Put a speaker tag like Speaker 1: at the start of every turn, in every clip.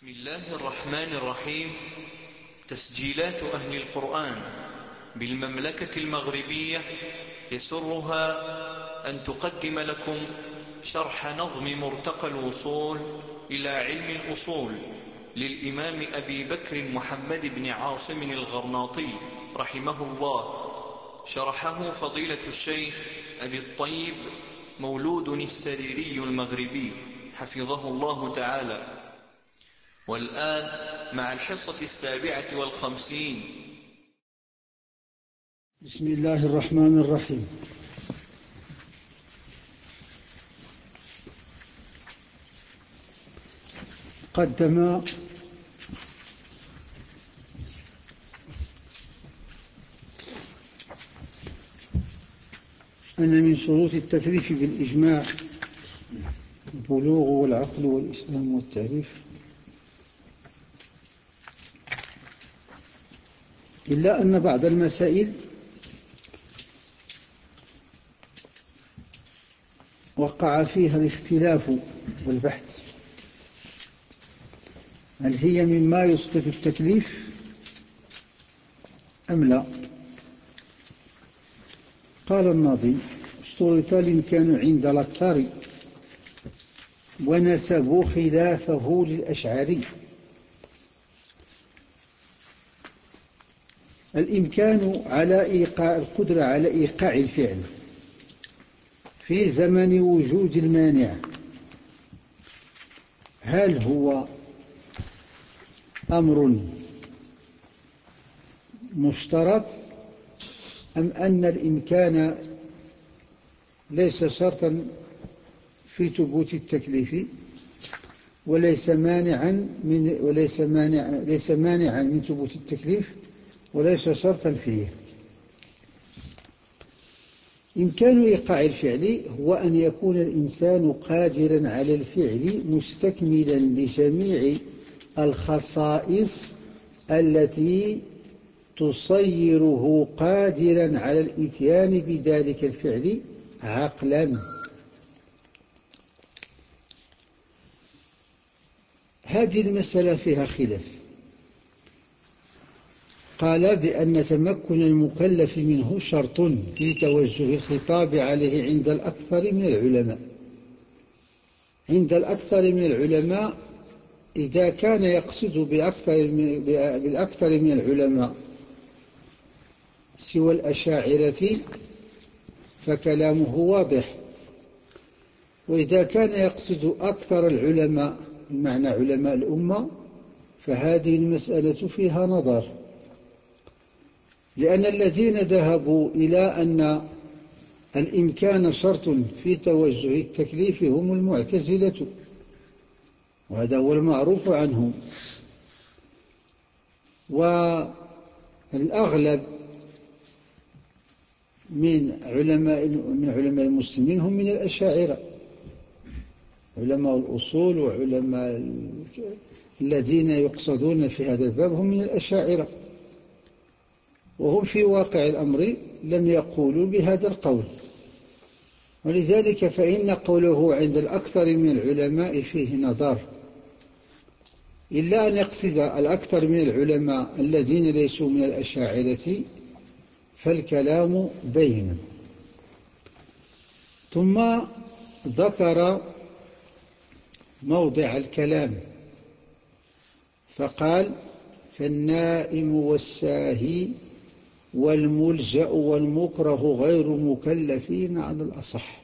Speaker 1: بسم الله الرحمن الرحيم. تسجيلات أهل القرآن بالمملكة المغربية يسرها أن تقدم لكم شرح نظم مرتقى الوصول إلى علم الأصول للإمام أبي بكر محمد بن عاصم الغرناطي رحمه الله، شرحه فضيلة الشيخ أبي الطيب مولود السريري المغربي حفظه الله تعالى. والآن مع الحصة 57.
Speaker 2: بسم الله الرحمن الرحيم. قدم أن من شروط التكليف بالإجماع البلوغ والعقل والإسلام والتعريف، إلا أن بعض المسائل وقع فيها الاختلاف والبحث، هل هي مما يسقط التكليف أم لا؟ قال الناظم: اشترط الإمكان عند الأكثر ونسبوا خلافه للأشعري. الإمكان على القدرة على إيقاع الفعل في زمن وجود المانع، هل هو أمر مشترط أم أن الإمكان ليس شرطا في ثبوت التكليف وليس مانعا من ثبوت التكليف وليس شرطا فيه؟ إمكان إيقاع الفعل هو أن يكون الإنسان قادرا على الفعل مستكملا لجميع الخصائص التي تصيره قادرا على الإتيان بذلك الفعل عقلا. هذه المسألة فيها خلاف. قال بأن تمكن المكلف منه شرط في توجه الخطاب عليه عند الأكثر من العلماء. عند الأكثر من العلماء، إذا كان يقصد بالأكثر من العلماء سوى الأشاعرة فكلامه واضح، وإذا كان يقصد أكثر العلماء بمعنى علماء الأمة فهذه المسألة فيها نظر، لأن الذين ذهبوا إلى أن الإمكان شرط في توجه التكليف هم المعتزلة، وهذا هو المعروف عنهم، والأغلب من علماء المسلمين هم من الأشاعرة، علماء الأصول وعلماء الذين يقصدون في هذا الباب هم من الأشاعرة، وهم في واقع الأمر لم يقولوا بهذا القول، ولذلك فإن قوله عند الأكثر من العلماء فيه نظر، إلا أن يقصد الأكثر من العلماء الذين ليسوا من الأشاعرة فالكلام بين. ثم ذكر موضع الكلام فقال: فالنائم والساهي والملجأ والمكره غير مكلفين على الأصح.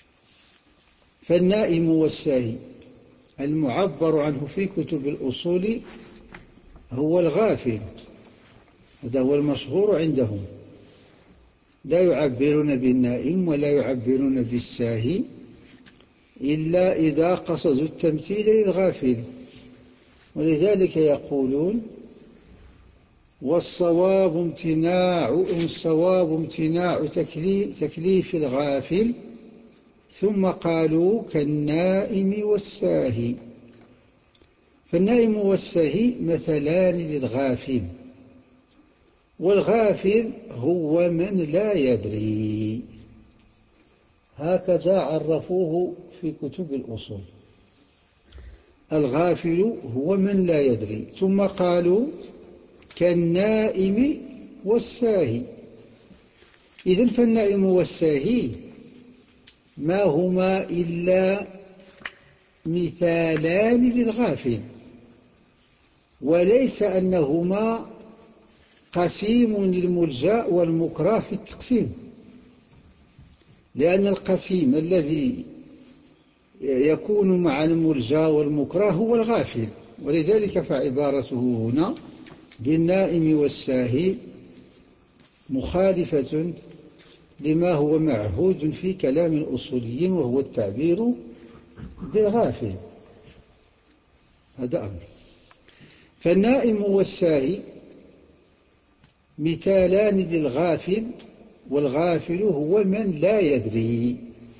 Speaker 2: فالنائم والساهي المعبر عنه في كتب الأصول هو الغافل، هذا هو المشهور عندهم، لا يعبرون بالنائم ولا يعبرون بالساهي إلا إذا قصدوا التمثيل للغافل، ولذلك يقولون: والصواب امتناع تكليف الغافل، ثم قالوا كالنائم والساهي. فالنائم والساهي مثلان للغافل، والغافل هو من لا يدري، هكذا عرفوه في كتب الأصول. الغافل هو من لا يدري. ثم قالوا كالنائم والساهي. إذن فالنائم والساهي ما هما إلا مثالان للغافل، وليس أنهما قسيم للملجأ والمكره في التقسيم، لأن القسيم الذي يكون مع الملجأ والمكره هو الغافل، ولذلك فعبارته هنا بالنائم والساهي مخالفة لما هو معهود في كلام الأصوليين، وهو التعبير بالغافل. هذا أمر. فالنائم والساهي مثالان للغافل، والغافل هو من لا يدري.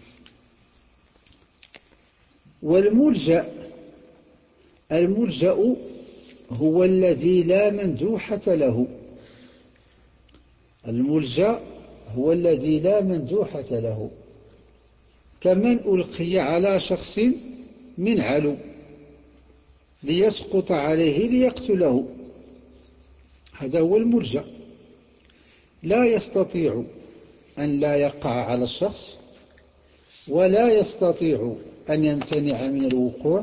Speaker 2: والملجأ، الملجأ هو الذي لا مندوحة له. الملجأ هو الذي لا مندوحة له، كمن ألقي على شخص من علو ليسقط عليه ليقتله، هذا هو الملجأ. لا يستطيع أن لا يقع على الشخص، ولا يستطيع أن يمتنع من الوقوع،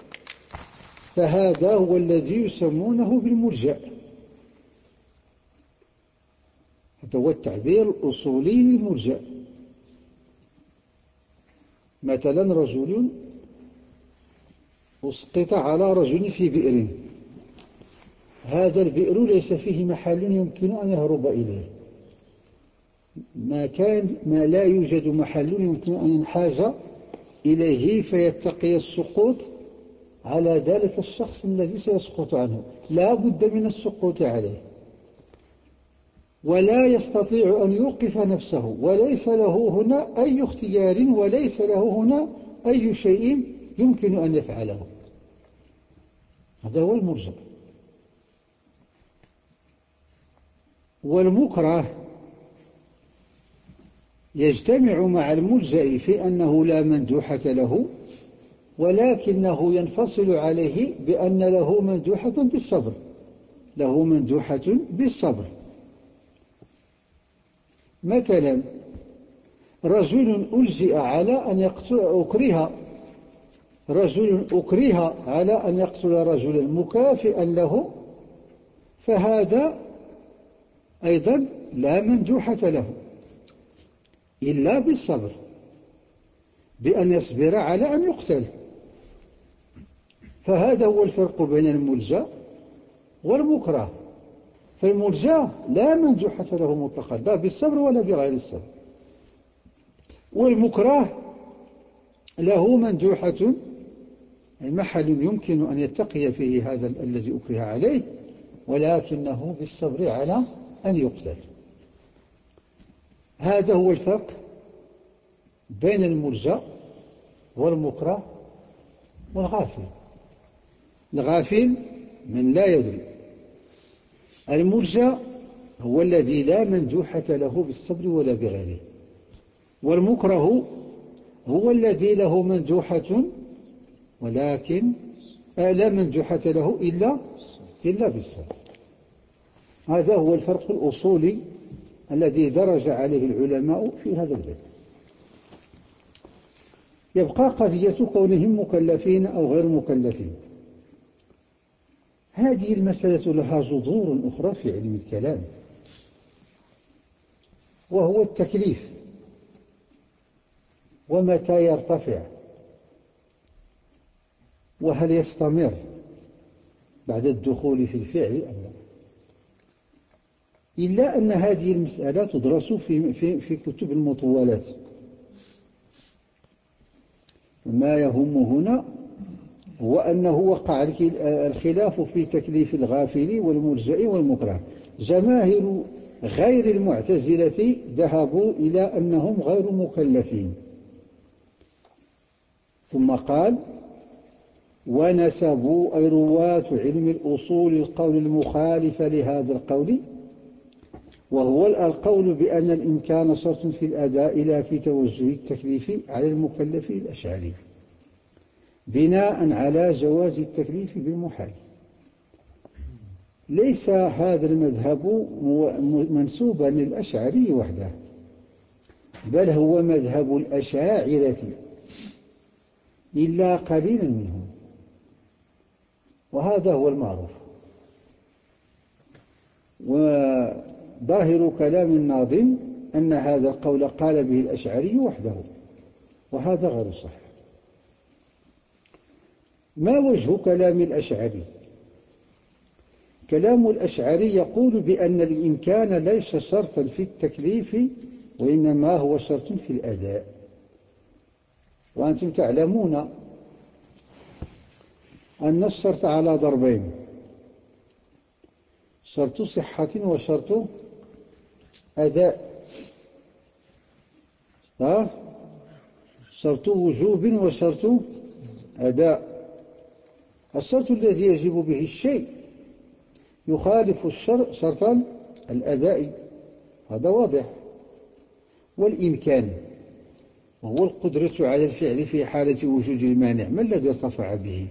Speaker 2: فهذا هو الذي يسمونه بالملجأ. هذا هو التعبير الأصولي للملجأ. مثلا رجل أسقط على رجل في بئر، هذا البئر ليس فيه محل يمكن أن يهرب إليه، ما لا يوجد محل يمكن أن ينحاز إليه فيتقي السقوط على ذلك الشخص الذي سيسقط عنه، لا بد من السقوط عليه، ولا يستطيع أن يوقف نفسه، وليس له هنا أي اختيار، وليس له هنا أي شيء يمكن أن يفعله. هذا هو المرجع. والمكره يجتمع مع الملجأ في أنه لا مندوحة له، ولكنه ينفصل عليه بأن له مندوحة بالصبر، له مندوحة بالصبر. مثلا رجل ألجئ على أن أكره رجل أكره على أن يقتل رجلا مكافئا له، فهذا أيضا لا مندوحة له إلا بالصبر، بأن يصبر على أن يقتل. فهذا هو الفرق بين الملجأ والمكره. فالملجأ لا مندوحة له مطلقا، لا بالصبر ولا بغير الصبر. والمكره له مندوحة، محل يمكن أن يتقي فيه هذا الذي أكره عليه، ولكنه بالصبر على أن يقتل. هذا هو الفرق بين الملجأ والمكره والغافل. الغافل من لا يدري، الملجأ هو الذي لا مندوحة له بالصبر ولا بغيره، والمكره هو الذي له مندوحة ولكن لا مندوحة له إلا بالصبر. هذا هو الفرق الأصولي الذي درج عليه العلماء في هذا الباب. يبقى قضية كونهم مكلفين أو غير مكلفين. هذه المسألة لها جذور أخرى في علم الكلام، وهو التكليف، ومتى يرتفع، وهل يستمر بعد الدخول في الفعل أم لا. إلا أن هذه المسألة تدرس في كتب المطولات. ما يهم هنا هو أنه وقع الخلاف في تكليف الغافل والملجأ والمكره. جماهير غير المعتزلة ذهبوا إلى أنهم غير مكلفين. ثم قال ونسبوا أي رواة علم الأصول القول المخالف لهذا القول، وهو القول بأن الإمكان شرط في الأداء لا في توجه التكليف على المكلف الأشعري. بناء على جواز التكليف بالمحال. ليس هذا المذهب منسوبا للأشعري وحده، بل هو مذهب الأشاعرة إلا قليلا منهم، وهذا هو المعروف. وظاهر كلام الناظم أن هذا القول قال به الأشعري وحده، وهذا غير صحيح. ما وجه كلام الأشعري؟ كلام الأشعري يقول بأن الإمكان ليس شرطا في التكليف، وإنما هو شرط في الأداء. وأنتم تعلمون أن الشرط على ضربين: شرط صحة وشرط أداء، شرط وجوب وشرط أداء. الشرط الذي يجب به الشيء يخالف شرط الأداء، هذا واضح. والإمكان وهو القدرة على الفعل في حالة وجود المانع، ما الذي ارتفع به؟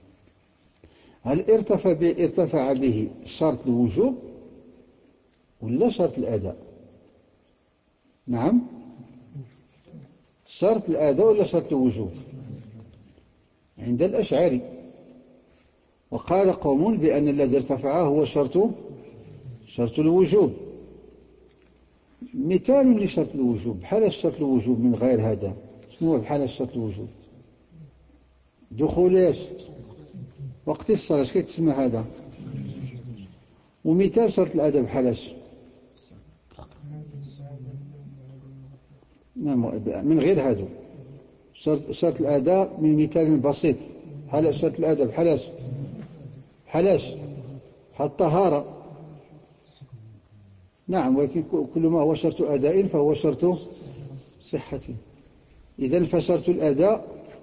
Speaker 2: هل ارتفع به شرط الوجوب ولا شرط الأداء؟ نعم، شرط الأداء ولا شرط الوجوب عند الأشعري. وقال قوم بأن الذي ارتفع هو شرط الوجوب. مثال لشرط الوجوب: بحال شرط الوجوب من غير هذا، شنو هو بحال شرط الوجوب؟ دخول وقت الصلاة، اش كيتسمى هذا؟ ومثال شرط الأداء بحالاش؟ من غير هادو. شرط الأداء من مثال بسيط: بحال شرط الأداء بحالاش؟ بحال الطهارة. نعم، ولكن كل ما هو شرط أداء فهو شرط صحة. إذن فشرط الأداء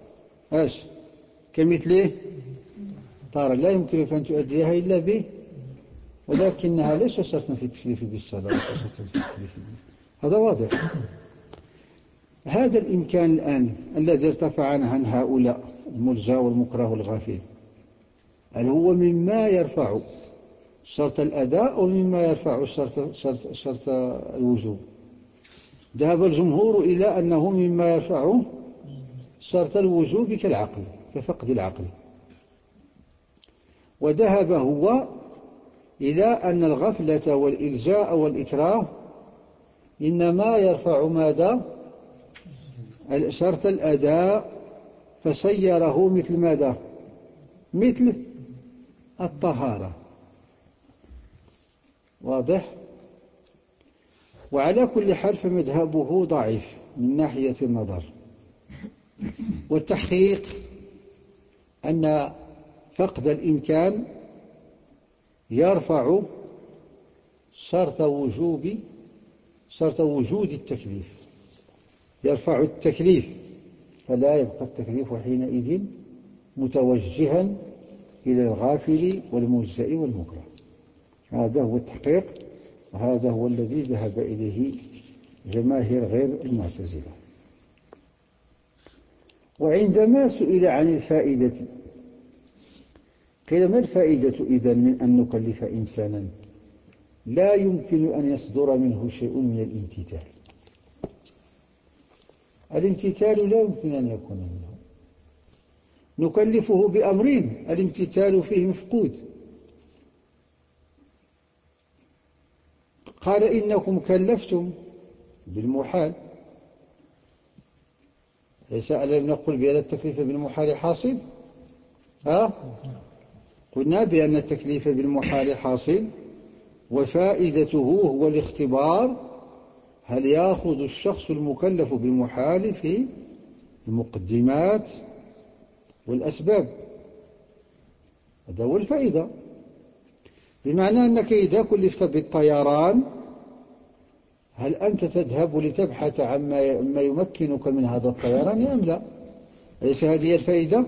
Speaker 2: كمثله طهارة، لا يمكنك أن تؤديها إلا به، ولكنها ليس شرطا في التكليف بالصلاة، هذا واضح. هذا الإمكان الآن الذي ارتفع عن هؤلاء الملجى والمكره والغافل، هل هو مما يرفع شرط الأداء أو مما يرفع شرط الوجوب؟ ذهب الجمهور إلى أنه مما يرفع شرط الوجوب كالعقل، كفقد العقل. وذهب هو إلى أن الغفلة والإلجاء والإكراه إنما يرفع ماذا؟ شرط الأداء، فسيره مثل ماذا؟ مثل الطهارة. واضح؟ وعلى كل حال فمذهبه ضعيف من ناحية النظر والتحقيق، أن فقد الإمكان يرفع شرط وجود التكليف، يرفع التكليف، فلا يبقى التكليف حينئذ متوجها إلى الغافل والملجأ والمكره. هذا هو التحقيق، وهذا هو الذي ذهب إليه جماهير غير المعتزلة. وعندما سئل عن الفائدة قيل: ما الفائدة إذن من أن نكلف إنسانا لا يمكن أن يصدر منه شيء من الامتثال؟ الامتثال لا يمكن أن يكون منه، نكلفه بأمرين الامتثال فيه مفقود. قال: إنكم كلفتم بالمحال، ليس ألم نقل بأن التكليف بالمحال حاصل؟ قلنا بأن التكليف بالمحال حاصل، وفائدته هو الاختبار: هل يأخذ الشخص المكلف بالمحال في المقدمات والأسباب؟ هذا هو الفائدة. بمعنى أنك إذا كلفت بالطيران، هل أنت تذهب لتبحث عن ما يمكنك من هذا الطيران أم لا؟ أليس هذه الفائدة؟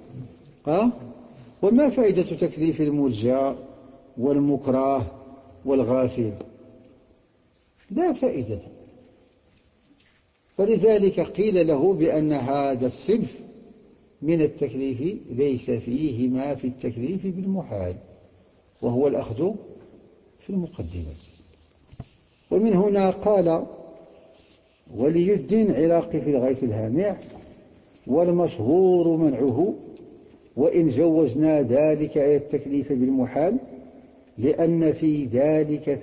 Speaker 2: وما فائدة تكليف الملجأ والمكره والغافل؟ لا فائدة. فلذلك قيل له بأن هذا الصنف من التكليف ليس فيه ما في التكليف بالمحال، وهو الأخذ في المقدمة. ومن هنا قال ولي الدين العراقي في الغيث الهامع: والمشهور منعه وإن جوزنا ذلك إلى التكليف بالمحال، لأن في ذلك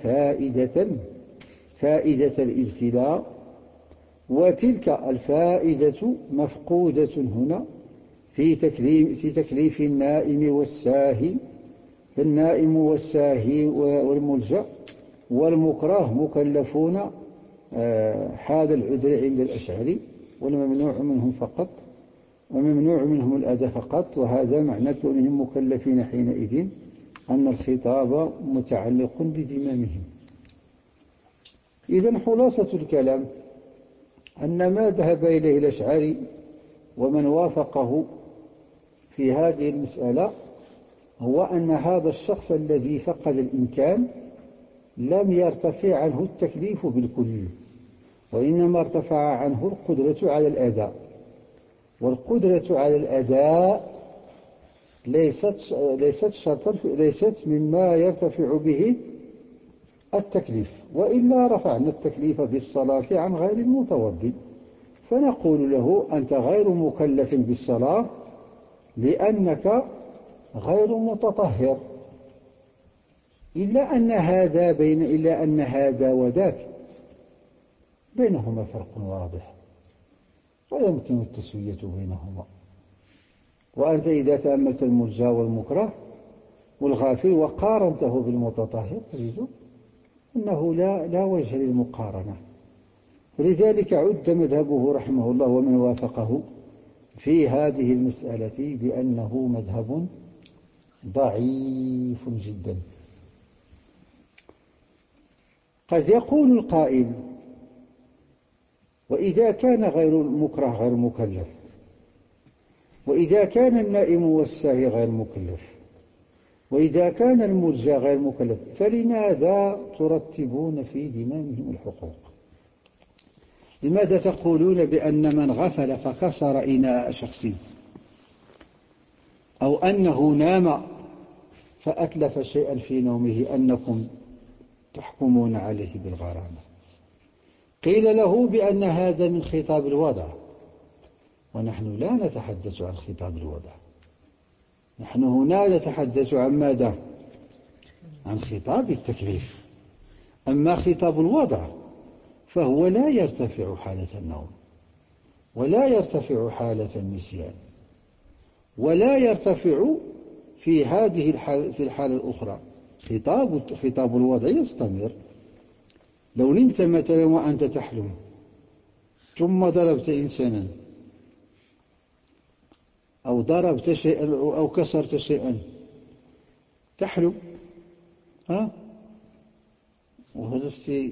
Speaker 2: فائدة الابتلاء، وتلك الفائدة مفقودة هنا في تكليف النائم والساهي. فالنائم والساهي والملجأ والمكره مكلفون هذا العذر عند الأشعري، والممنوع منهم فقط، وممنوع منهم الأذى فقط. وهذا معنى كونهم مكلفين حينئذ أن الخطاب متعلق بذمامهم. إذن خلاصة الكلام أن ما ذهب إليه الأشعري ومن وافقه في هذه المسألة هو أن هذا الشخص الذي فقد الإمكان لم يرتفع عنه التكليف بالكل، وإنما ارتفع عنه القدرة على الأداء. والقدرة على الأداء ليست مما يرتفع به التكليف، وإلا رفعنا التكليف بالصلاة عن غير المتوضي، فنقول له أنت غير مكلف بالصلاة لأنك غير متطهر، إلا أن هذا وذاك بينهما فرق واضح ولا يمكن التسوية بينهما. وأنت إذا تأملت الملجأ والمكره والغافل وقارنته بالمتطهر تجد أنه لا وجه للمقارنة. فلذلك عد مذهبه رحمه الله ومن وافقه في هذه المسألة بأنه مذهب ضعيف جدا. قد يقول القائل: وإذا كان غير المكره غير مكلف، وإذا كان النائم والساهي غير مكلف، وإذا كان الملجأ غير مكلف، فلماذا ترتبون في ذمامهم الحقوق؟ لماذا تقولون بأن من غفل فكسر إناء شخص، أو أنه نام فأتلف شيئا في نومه، أنكم تحكمون عليه بالغرامة؟ قيل له بأن هذا من خطاب الوضع، ونحن لا نتحدث عن خطاب الوضع، نحن هنا نتحدث عن ماذا؟ عن خطاب التكليف. أما خطاب الوضع فهو لا يرتفع حالة النوم، ولا يرتفع حالة النسيان، ولا يرتفع في هذه الحالة الأخرى. خطاب الوضع يستمر. لو نمت مثلا وأنت تحلم ثم ضربت إنسانا أو ضربت شيئا أو كسرت شيئا تحلم، وهذا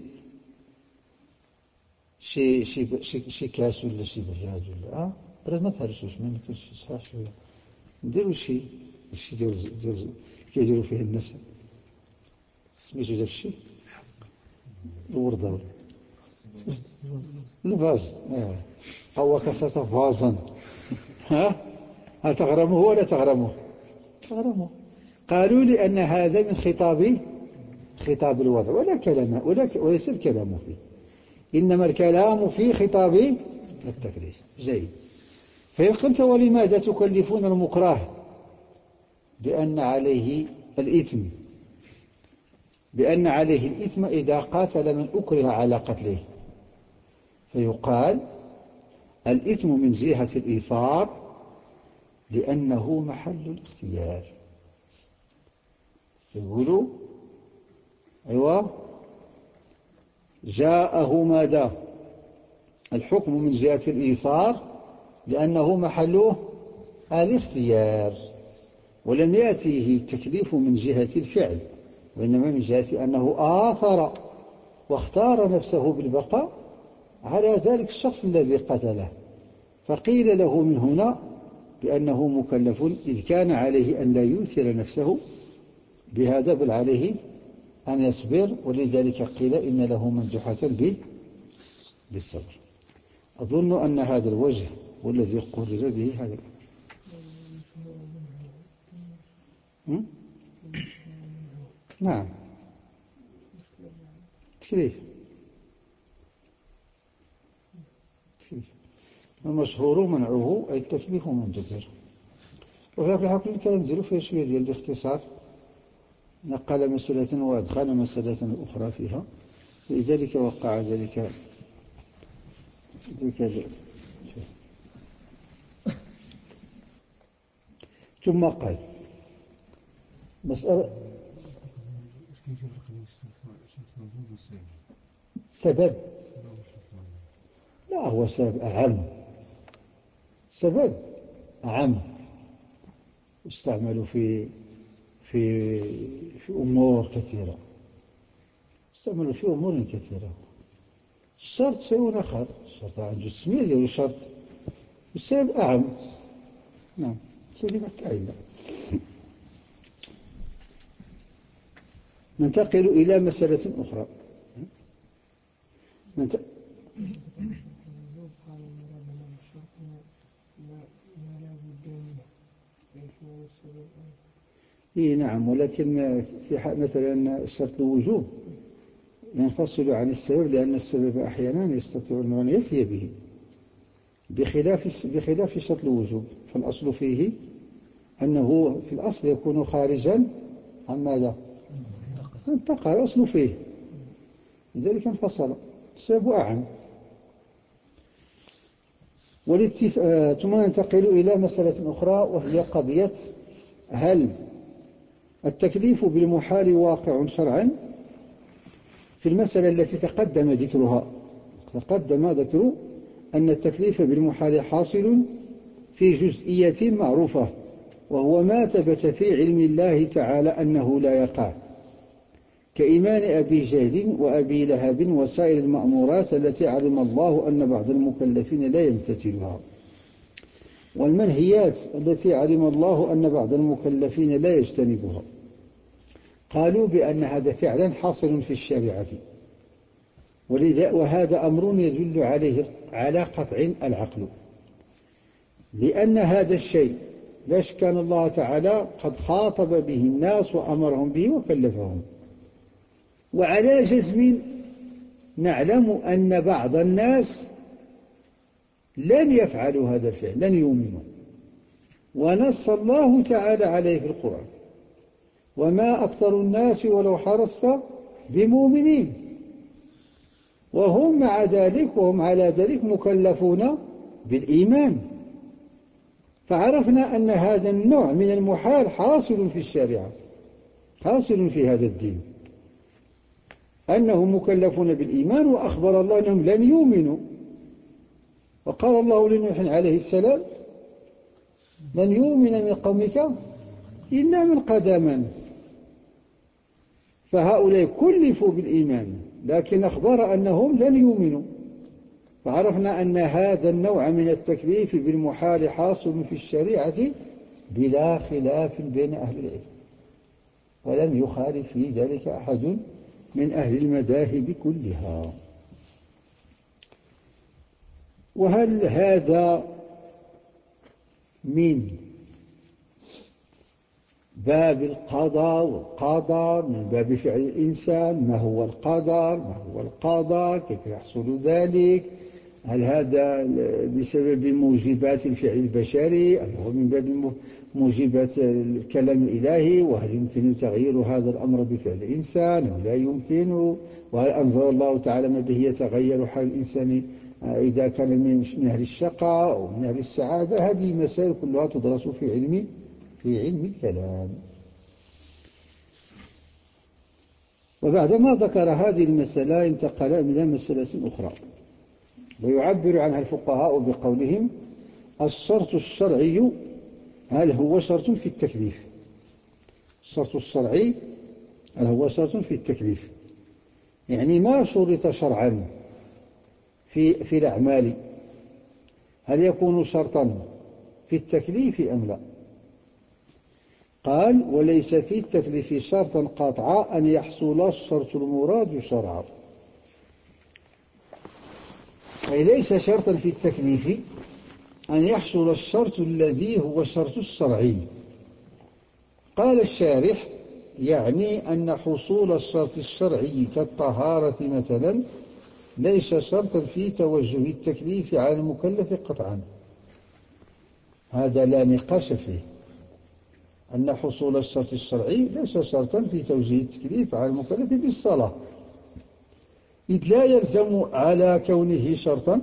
Speaker 2: شي كاس ولا شي براد ولا براد ما تهرسوش، ما يمكنش صحاح شويه نديروا شي ديال كيديروا فيه الناس، سميتو داك الشيء الوردة ولا الفاز، أو كسرت فازا، هل تغرمه ولا تغرمه؟ تغرمه. قالوا لأن هذا من خطاب الوضع، وليس الكلام فيه، إنما الكلام في خطاب التكليف. جيد. فإن قلت ولماذا تكلفون المكره بأن عليه الإثم إذا قاتل من أكره على قتله، فيقال الإثم من جهة الإيثار لأنه محل الاختيار. يقولوا أيوة جاءه ماذا؟ الحكم من جهة الإيثار لأنه محله الاختيار، ولم يأتيه التكليف من جهة الفعل، وإنما من جهة أنه آثر واختار نفسه بالبقاء على ذلك الشخص الذي قتله. فقيل له من هنا بأنه مكلف إذ كان عليه أن لا يؤثر نفسه بهذا، بل عليه أن يصبر، ولذلك قيل إن له مندوحة بالصبر. أظن أن هذا الوجه والذي قرر به هذا الأمر. نعم، تكليف. المشهور منعه أي التكليف من ذكر. وفي الحقيقة الكلام ديالو فيه شوية ديال الاختصار، نقل مسألة وأدخل مسألة أخرى فيها، لذلك وقع ذلك. ثم قال مسألة سبب، لا هو سبب أعم، سبب أعم يستعمل في في أمور كثيرة، يستعمل في أمور كثيرة. الشرط شيء آخر، الشرط عنده السمية ديالو شرط، السبب أعم. نعم، سيدي كاينة. ننتقل إلى مسألة أخرى. إيه نعم، ولكن في حال مثلا شرط الوجوب ينفصل عن السبب، لأن السبب أحيانا يستطيع أن يأتي به، بخلاف شرط الوجوب. فالأصل فيه أنه في الأصل يكون خارجا عن ماذا؟ انتقل الأصل فيه، لذلك انفصل، السبب أعم. ثم ننتقل إلى مسألة أخرى، وهي قضية هل التكليف بالمحال واقع شرعا؟ في المسألة التي تقدم ذكرها، تقدم ذكر أن التكليف بالمحال حاصل في جزئية معروفة، وهو ما ثبت في علم الله تعالى أنه لا يقع، كإيمان أبي جهل وأبي لهب وسائر المأمورات التي علم الله أن بعض المكلفين لا يمتثلها، والمنهيات التي علم الله أن بعض المكلفين لا يجتنبها. قالوا بأن هذا فعلا حاصل في الشريعة، وهذا أمر يدل عليه على قطع العقل، لأن هذا الشيء لا شك أن الله تعالى قد خاطب به الناس وأمرهم به وكلفهم، وعلى جزم نعلم أن بعض الناس لن يفعلوا هذا الفعل، لن يؤمنوا، ونص الله تعالى عليه في القرآن: وما أكثر الناس ولو حرصت بمؤمنين، وهم مع ذلك وهم على ذلك مكلفون بالإيمان. فعرفنا أن هذا النوع من المحال حاصل في الشريعة، حاصل في هذا الدين، أنهم مكلفون بالإيمان، وأخبر الله أنهم لن يؤمنوا. وقال الله لنوح عليه السلام: لن يؤمن من قومك إلا من قد آمن. فهؤلاء كلفوا بالإيمان، لكن أخبر أنهم لن يؤمنوا. فعرفنا أن هذا النوع من التكليف بالمحال حاصل في الشريعة بلا خلاف بين أهل العلم، ولم يخالف في ذلك أحد من أهل المذاهب كلها. وهل هذا من باب القضاء والقدر، من باب فعل الإنسان؟ ما هو القدر؟ ما هو القضاء؟ كيف يحصل ذلك؟ هل هذا بسبب موجبات الفعل البشري، أم هو من باب موجبات الكلام الإلهي؟ وهل يمكن تغيير هذا الأمر بفعل الإنسان أو لا يمكن؟ وهل أنزل الله تعالى ما به يتغير حال الإنسان إذا كان من أهل الشقاء أو من أهل السعادة؟ هذه مسائل كلها تدرس في علم الكلام. وبعدما ذكر هذه المسألة انتقل إلى مسألة أخرى، ويعبر عنها الفقهاء بقولهم: الشرط الشرعي هل هو شرط في التكليف؟ الشرط الشرعي هل هو شرط في التكليف؟ يعني ما شرط شرعا في الأعمال، هل يكون شرطا في التكليف أم لا؟ قال: وليس في التكليف شرطا قاطعا أن يحصل الشرط المراد شرعا. أي ليس شرطا في التكليف أن يحصل الشرط الذي هو الشرط الشرعي. قال الشارح: يعني أن حصول الشرط الشرعي كالطهارة مثلا ليس شرطا في توجه التكليف على المكلف قطعا. هذا لا نقاش فيه، أن حصول الشرط الشرعي ليس شرطا في توجيه التكليف على المكلف بالصلاة، إذ لا يلزم على كونه شرطا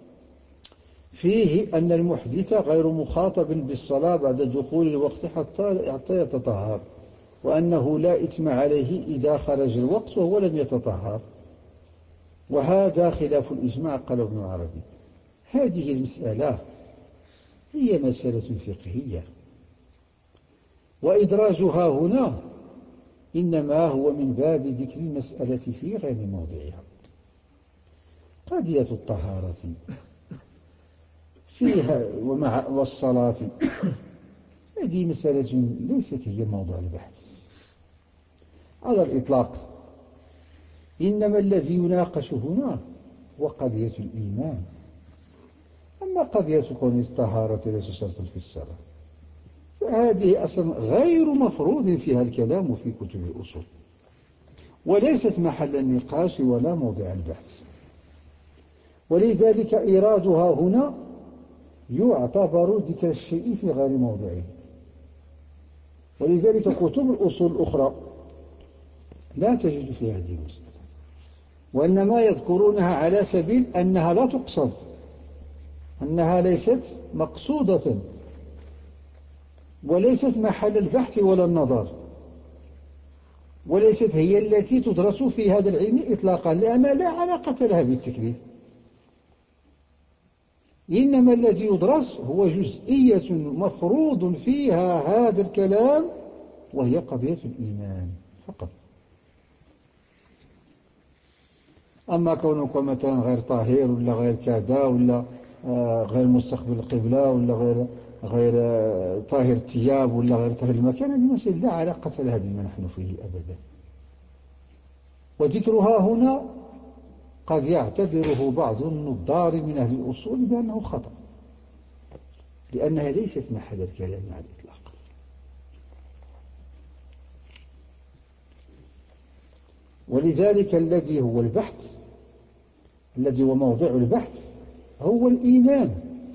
Speaker 2: فيه أن المحدث غير مخاطب بالصلاة بعد دخول الوقت حتى يتطهر، وأنه لا إثم عليه إذا خرج الوقت وهو لم يتطهر، وهذا خلاف الإجماع. قال ابن عربي: هذه المسألة هي مسألة فقهية، وإدراجها هنا إنما هو من باب ذكر المسألة في غير موضعها. قضية الطهارة فيها والصلاة هذه مسألة ليست هي موضوع البحث على الإطلاق، إنما الذي يناقش هنا هو قضية الإيمان. أما قضية كون الطهارة ليس شرطا في الصلاة فهذه أصلا غير مفروض فيها الكلام في كتب الأصول، وليست محل النقاش ولا موضع البحث، ولذلك إيرادها هنا يعتبر ذكر الشيء في غير موضعه. ولذلك كتب الأصول الأخرى لا تجد في هذه المسألة، وإنما يذكرونها على سبيل أنها لا تقصد، أنها ليست مقصودة وليست محل البحث ولا النظر، وليست هي التي تدرس في هذا العلم إطلاقا، لأنها لا علاقة لها بالتكليف. إنما الذي يدرس هو جزئية مفروض فيها هذا الكلام، وهي قضية الإيمان فقط. أما كونك مثلا غير طاهر ولا غير كذا ولا غير مستقبل القبلة ولا غير طاهر الثياب ولا غير طاهر المكان، هذه مسألة لا علاقة لها بما نحن فيه أبدا. وذكرها هنا قد يعتبره بعض النظار من أهل الأصول بأنه خطأ، لأنها ليست محل الكلام على الإطلاق. ولذلك الذي هو البحث، الذي هو موضع البحث هو الإيمان.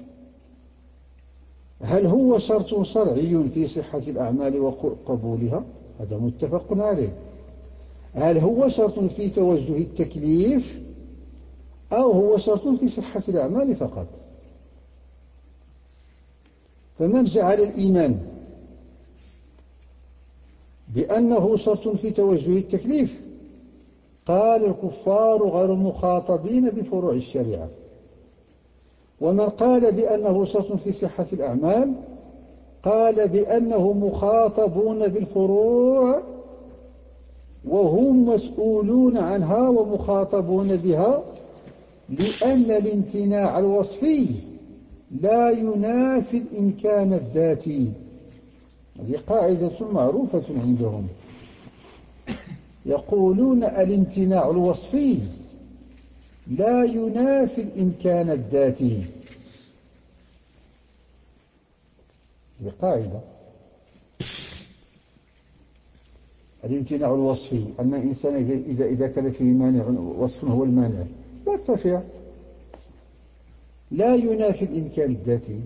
Speaker 2: هل هو شرط شرعي في صحة الأعمال وقبولها؟ هذا متفق عليه. هل هو شرط في توجه التكليف أو هو شرط في صحة الأعمال فقط؟ فمن جعل الإيمان بأنه شرط في توجه التكليف قال الكفار غير مخاطبين بفروع الشريعة، ومن قال بأنه شرط في صحة الأعمال قال بأنه مخاطبون بالفروع وهم مسؤولون عنها ومخاطبون بها، لأن الامتناع الوصفي لا ينافي الإمكان الذاتي. هذه قاعدة معروفة عندهم، يقولون الامتناع الوصفي لا ينافي الإمكان الذاتي. هذه قاعدة. الامتناع الوصفي أن الإنسان إذا كان فيه مانع وصف هو المانع يرتفع، لا ينافي الإمكان الذاتي.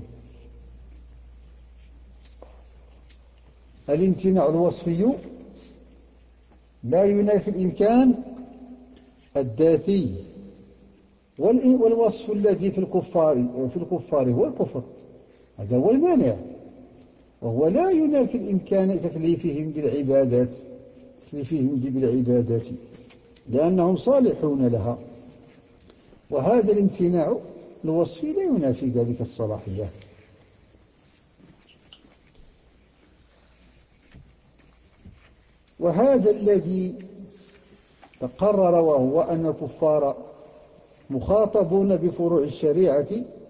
Speaker 2: الامتناع الوصفي لا ينافي الإمكان الذاتي. والوصف الذي في الكفار هو الكفر، هذا هو المانع، وهو لا ينافي الإمكان تكليفهم بالعبادات لأنهم صالحون لها، وهذا الامتناع الوصفي لا ينافي ذلك الصلاحية. وهذا الذي تقرر، وهو أن الكفار مخاطبون بفروع الشريعة،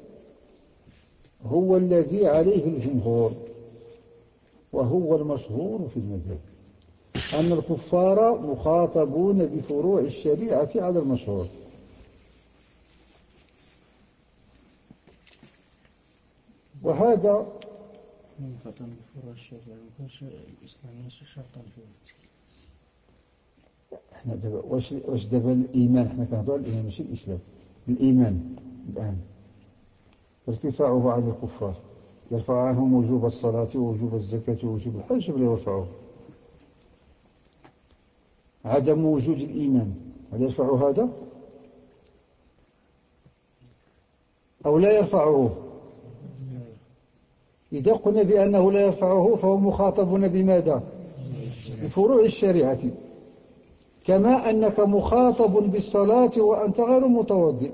Speaker 2: هو الذي عليه الجمهور، وهو المشهور في المذهب أن الكفار مخاطبون بفروع الشريعة على المشهور. وهذا
Speaker 3: خاطر بفروع الشريعة ما يكونش الإسلام ماشي شرطا فيه.
Speaker 2: احنا دابا واش دابا الإيمان، احنا كنهضروا على الإيمان ماشي الإسلام. الإيمان الآن ارتفاعه على الكفار يرفع عنهم وجوب الصلاة ووجوب الزكاة ووجوب الحج ولا يرفعه؟ عدم وجود الإيمان هل يرفع هذا أو لا يرفعه؟ إذا قلنا بأنه لا يرفعه فهو مخاطبون بماذا؟ بفروع الشريعة، كما أنك مخاطب بالصلاة وأنت غير متوضئ.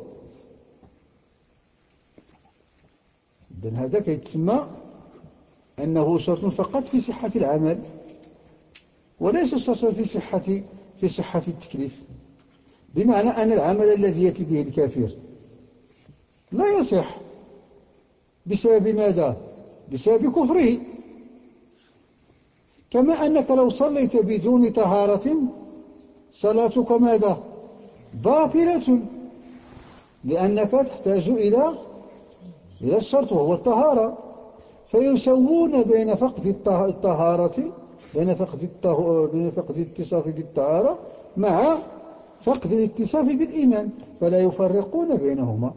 Speaker 2: إذن هذا كيتسمى أنه شرط فقط في صحة العمل وليس شرطا في صحة التكليف، بمعنى أن العمل الذي يأتي به الكافر لا يصح بسبب ماذا؟ بسبب كفره. كما أنك لو صليت بدون طهارة صلاتك ماذا؟ باطلة، لأنك تحتاج إلى الشرط وهو الطهارة. فيسوون بين فقد الطهارة بين فقد الاتصاف بالطهارة مع فقد الاتصاف بالإيمان، فلا يفرقون بينهما،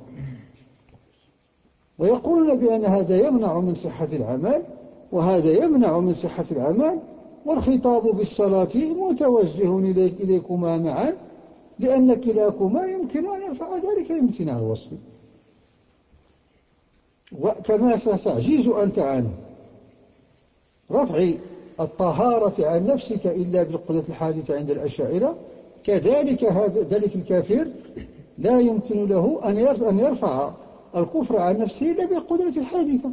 Speaker 2: ويقولون بأن هذا يمنع من صحة العمل وهذا يمنع من صحة العمل، والخطاب بالصلاة متوجه إليكما معا، لأن كلاكما يمكن أن يرفع ذلك لامتناع الوصف. وكما ستعجز أنت عن رفع الطهارة عن نفسك إلا بالقدرة الحادثة عند الأشاعرة، كذلك ذلك الكافر لا يمكن له أن يرفع الكفر عن نفسه إلا بالقدرة الحادثة،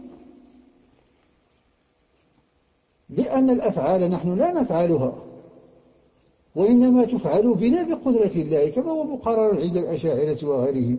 Speaker 2: لأن الأفعال نحن لا نفعلها وإنما تفعل بنا بقدرة الله، كما هو مقرر عند الأشاعرة وغيرهم.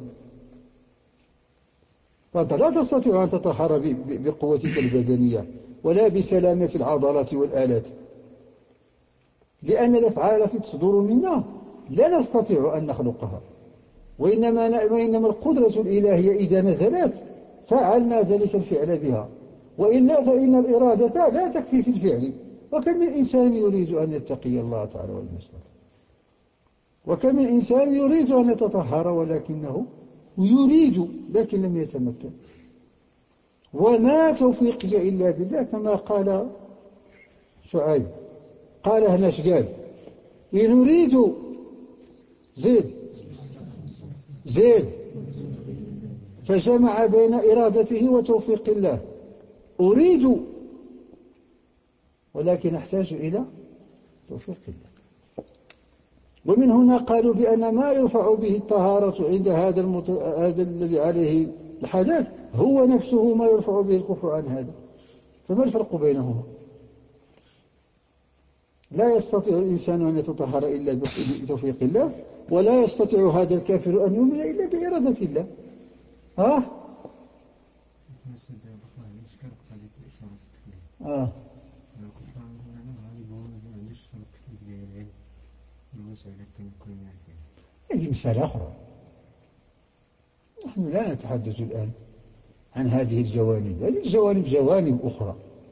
Speaker 2: فأنت لا تستطيع أن تطهر بقوتك البدنية ولا بسلامة العضلات والآلات، لأن الأفعال التي تصدر منا لا نستطيع أن نخلقها، وإنما القدرة الإلهية إذا نزلت فعلنا ذلك الفعل بها، وإلا فإن الإرادة لا تكفي في الفعل. وكم من إنسان يريد أن يتقي الله تعالى ولم يستطع، وكم من إنسان يريد أن يتطهر ولكنه يريد لكن لم يتمكن. وما توفيقي إلا بالله، كما قال شعيب. قال هناش قال إن أريد زيد فجمع بين إرادته وتوفيق الله. أريد ولكن أحتاج إلى توفيق الله. ومن هنا قالوا بأن ما يرفع به الطهارة عند هذا الذي عليه الحدث هو نفسه ما يرفع به الكفر عن هذا. فما الفرق بينهما؟ لا يستطيع الإنسان أن يتطهر إلا بتوفيق الله، ولا يستطيع هذا الكافر أن يؤمن إلا بإرادة الله. هذه مسألة أخرى، نحن لا نتحدث الآن عن هذه الجوانب. هذه الجوانب جوانب أخرى،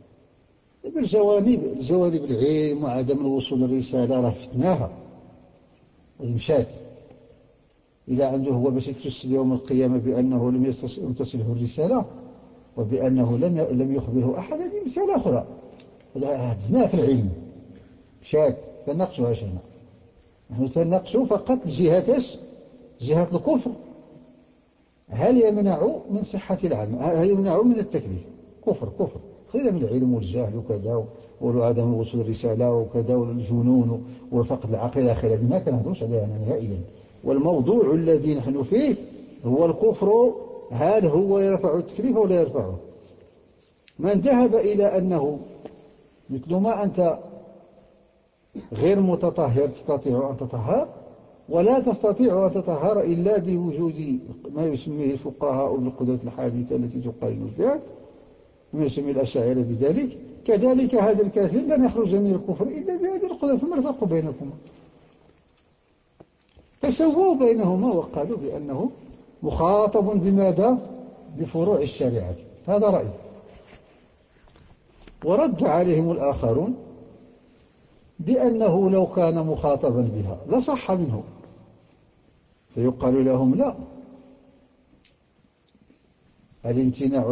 Speaker 2: الجوانب العلم وعدم الوصول للرسالة راه فتناها، هذه مشات إلى عنده هو باش يتجسد يوم القيامة بأنه لم تصله الرسالة وبأنه لم يخبره أحد. هذه مسألة أخرى، هدزناها في العلم مشات تناقشوها هنا. نحن تناقشوا فقط جهة الكفر، هل يمنع من صحة العمل، هل يمنع من التكليف؟ كفر خلينا من العلم والجهل وكذا وعدم الوصول للرسالة وكذا والجنون وفقد العقل إلى آخره، هذه ما كنهضروش عليها نهائيا. والموضوع الذي نحن فيه هو الكفر، هل هو يرفع التكليف ولا يرفعه؟ من ذهب إلى أنه مثل ما أنت غير متطهر تستطيع أن تطهر، ولا تستطيع أن تطهر إلا بوجود ما يسميه الفقهاء بالقدرة الحادثة التي تقارن الفعل، ما يسمي الأشاعرة بذلك، كذلك هذا الكافر لن يخرج من الكفر إلا بهذه القدرة. فما الفرق بينكما؟ فسووا بينهما وقالوا بأنه مخاطب بماذا؟ بفروع الشريعة. هذا رأي. ورد عليهم الآخرون بأنه لو كان مخاطبا بها لصح منه، فيقال لهم لا، الامتناع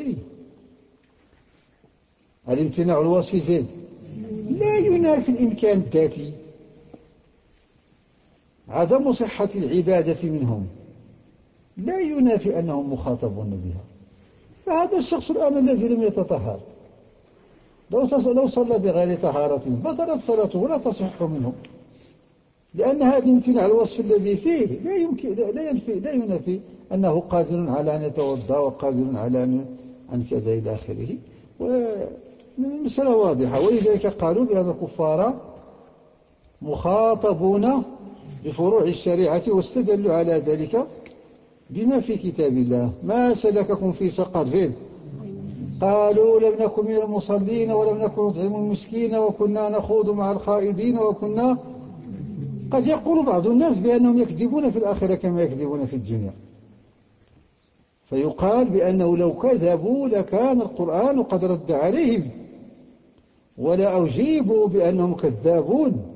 Speaker 2: الوصفي زيد لا ينافي الإمكان الذاتي. عدم صحة العبادة منهم لا ينافي أنهم مخاطبون بها. فهذا الشخص الآن الذي لم يتطهر لو صلى بغير طهارة بطلت صلاته ولا تصح منه، لأن هذا الامتناع الوصف الذي فيه لا ينافي أنه قادر على أن يتوضأ وقادر على أن كذا إلى آخره. والمسألة واضحة. ولذلك قالوا بأن الكفار مخاطبون بفروع الشريعة، واستدلوا على ذلك بما في كتاب الله. ما سلككم في سقر؟ زين قالوا لم نكن من المصلين ولم نكن نطعم المسكين وكنا نخوض مع الخائضين وكنا. قد يقول بعض الناس بأنهم يكذبون في الآخرة كما يكذبون في الدنيا، فيقال بأنه لو كذبوا لكان القرآن قد رد عليهم ولا أجيبوا بأنهم كذابون،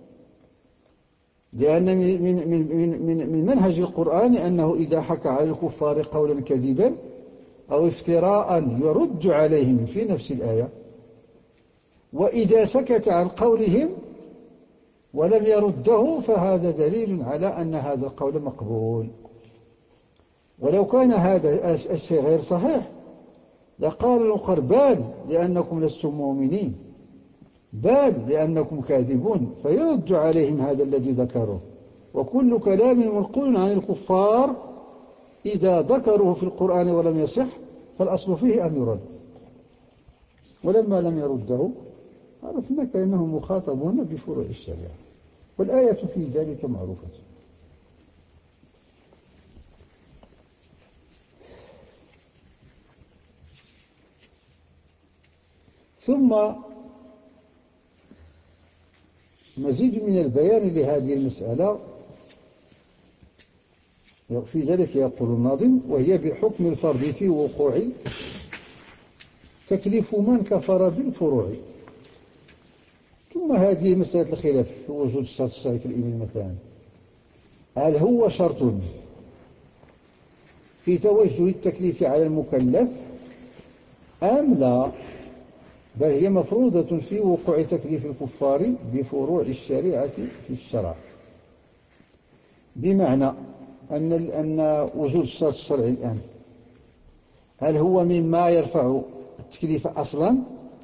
Speaker 2: لأن من منهج القرآن أنه إذا حكى على الكفار قولا كذبا أو افتراء يرد عليهم في نفس الآية، وإذا سكت عن قولهم ولم يرده فهذا دليل على أن هذا القول مقبول. ولو كان هذا الشيء غير صحيح لقال الآخر بل لأنكم لستم مؤمنين، بل لأنكم كاذبون، فيرد عليهم هذا الذي ذكروه. وكل كلام منقول عن الكفار إذا ذكروه في القرآن ولم يصح فالأصل فيه أن يرد. ولما لم يرده عرفنا كأنهم مخاطبون بفروع الشريعة، والآية في ذلك معروفة. ثم مزيد من البيان لهذه المسألة في ذلك يقول الناظم: وهي بحكم الفرض في وقوع تكليف من كفر بالفروع. ثم هذه مسألة الخلاف في وجود الشرط الشرعي كالإيمان مثلا، هل هو شرط في توجه التكليف على المكلف أم لا؟ بل هي مفروضة في وقوع تكليف الكفار بفروع الشريعة في الشرع، بمعنى أن وجود الشرط الشرعي الآن هل هو مما يرفع التكليف أصلا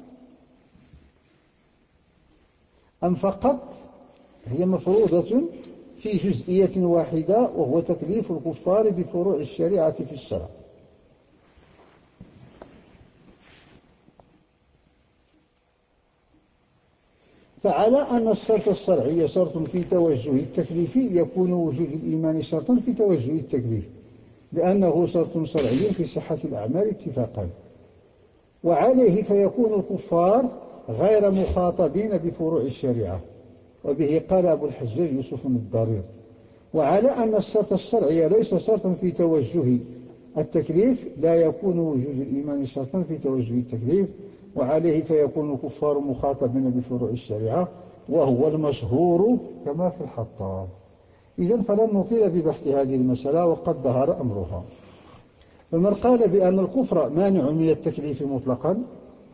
Speaker 2: أم فقط هي مفروضة في جزئية واحدة وهو تكليف الكفار بفروع الشريعة في الشرع؟ فعلى أن الشرط الشرعي شرط في توجه التكليف يكون وجود الإيمان شرطا في توجه التكليف، لأنه شرط شرعي في صحة الأعمال اتفاقا، وعليه فيكون الكفار غير مخاطبين بفروع الشريعة. وبه قال أبو الحجاج يوسف الضرير: وعلى أن الشرط الشرعي ليس شرطا في توجه التكليف لا يكون وجود الإيمان شرطا في توجه التكليف، وعليه فيكون الكفار مخاطبين بفروع الشريعة، وهو المشهور كما في الحطاب. إذن فلن نطيل ببحث هذه المسألة وقد ظهر أمرها. فمن قال بأن الكفر مانع من التكليف مطلقا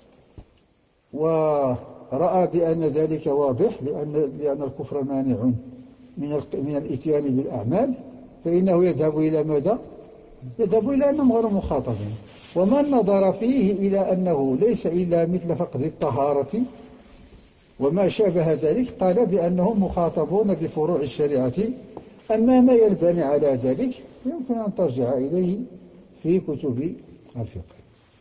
Speaker 2: ورأى بأن ذلك واضح لأن الكفر مانع من الإتيان بالأعمال، فإنه يذهب إلى ماذا؟ يذهب إلى أنهم غير مخاطبين. ومن نظر فيه إلى أنه ليس إلا مثل فقد الطهارة وما شابه ذلك قال بأنهم مخاطبون بفروع الشريعة. أما ما يلبني على ذلك يمكن أن ترجع إليه في كتب الفقه.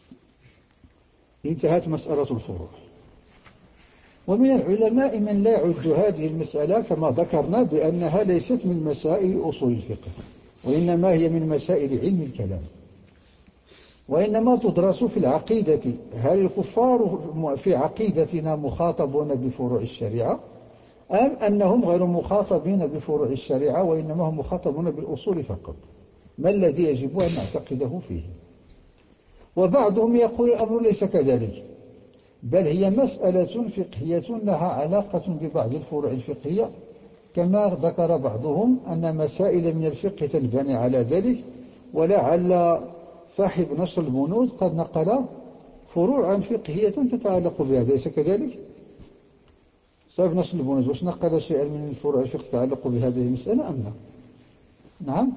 Speaker 2: انتهت مسألة الفروع. ومن العلماء من لا يعد هذه المسألة كما ذكرنا بأنها ليست من مسائل أصول الفقه، وإنما هي من مسائل علم الكلام، وإنما تدرس في العقيدة: هل الكفار في عقيدتنا مخاطبون بفروع الشريعة أم أنهم غير مخاطبين بفروع الشريعة وإنما هم مخاطبون بالأصول فقط؟ ما الذي يجب أن نعتقده فيه؟ وبعضهم يقول الأمر ليس كذلك، بل هي مسألة فقهية لها علاقة ببعض الفروع الفقهية، كما ذكر بعضهم أن مسائل من الفقه تنبني على ذلك. ولعل صاحب نشر البنود قد نقل فروعا فقهية تتعلق بهذا، أليس كذلك؟ صاحب نشر البنود واش نقل شيئا من الفروع الفقه تتعلق بهذه المسألة أم لا؟ نعم،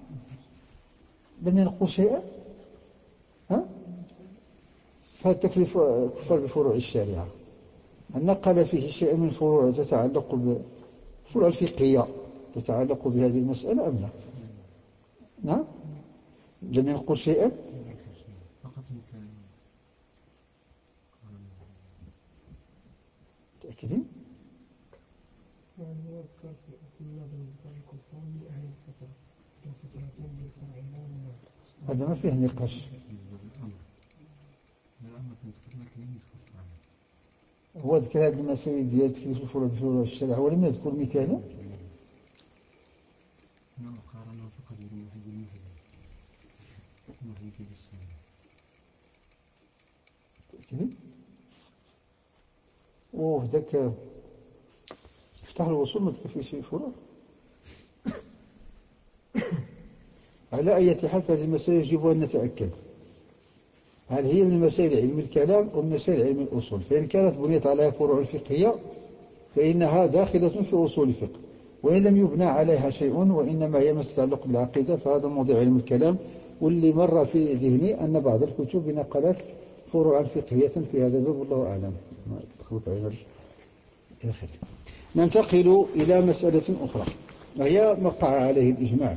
Speaker 2: لم ينقل شيئا. فالتكليف كفر بفروع الشريعة، هل نقل فيه شيئا من الفروع تتعلق بالفروع الفقهية تتعلق بهذه المسألة أم لا؟ نعم، لم ينقل شيئا. متأكدين؟
Speaker 3: يعني يذكر في نظر الكفار من أهل الفترة كفترتين بالفرعين.
Speaker 2: هذا ما فيه نقاش. هو ذكر هذه المسائل ديال تكليف الفروع بفروع الشريعة ولم يذكر مثالا. متأكدين؟ وذاك افتح الوصول ما ذكر فيه شيء فروع. على أي حال فهذه المسائل يجب أن نتأكد هل هي من مسائل علم الكلام أو من مسائل علم الأصول. فإن كانت بنيت عليها فروع الفقهية فإنها داخلة في أصول الفقه، وإن لم يبنى عليها شيء وإنما هي ما تتعلق بالعقيدة فهذا موضوع علم الكلام. واللي مر في ذهني أن بعض الكتب نقلت فروعا فقهية في هذا الباب، والله أعلم. ننتقل إلى مسألة أخرى وهي وقع عليه الإجماع،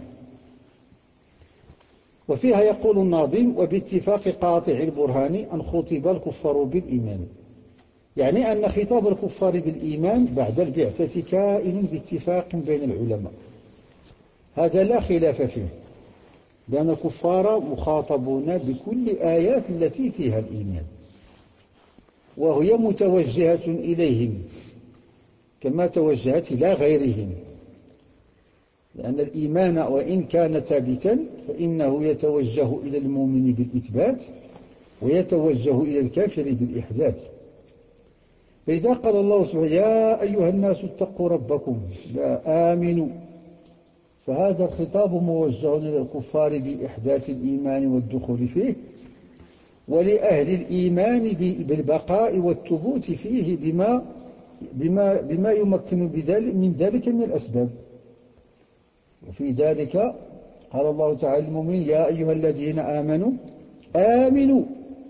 Speaker 2: وفيها يقول الناظم: وباتفاق قاطع البرهان أن خطب الكفار بالإيمان. يعني أن خطاب الكفار بالإيمان بعد البعثة كائن باتفاق بين العلماء، هذا لا خلاف فيه، لأن الكفار مخاطبون بكل آيات التي فيها الإيمان، وهي متوجهة إليهم كما توجهت إلى غيرهم، لأن الإيمان وإن كان ثابتا فإنه يتوجه إلى المؤمن بالإثبات ويتوجه إلى الكافر بالإحداث. فإذا قال الله سبحانه: يا أيها الناس اتقوا ربكم لا آمنوا، فهذا الخطاب موجه إلى الكفار بإحداث الإيمان والدخول فيه، ولأهل الإيمان بالبقاء والثبوت فيه بما يمكن من ذلك من الأسباب. وفي ذلك قال الله تعالى للمؤمنين: يا أيها الذين آمنوا آمنوا.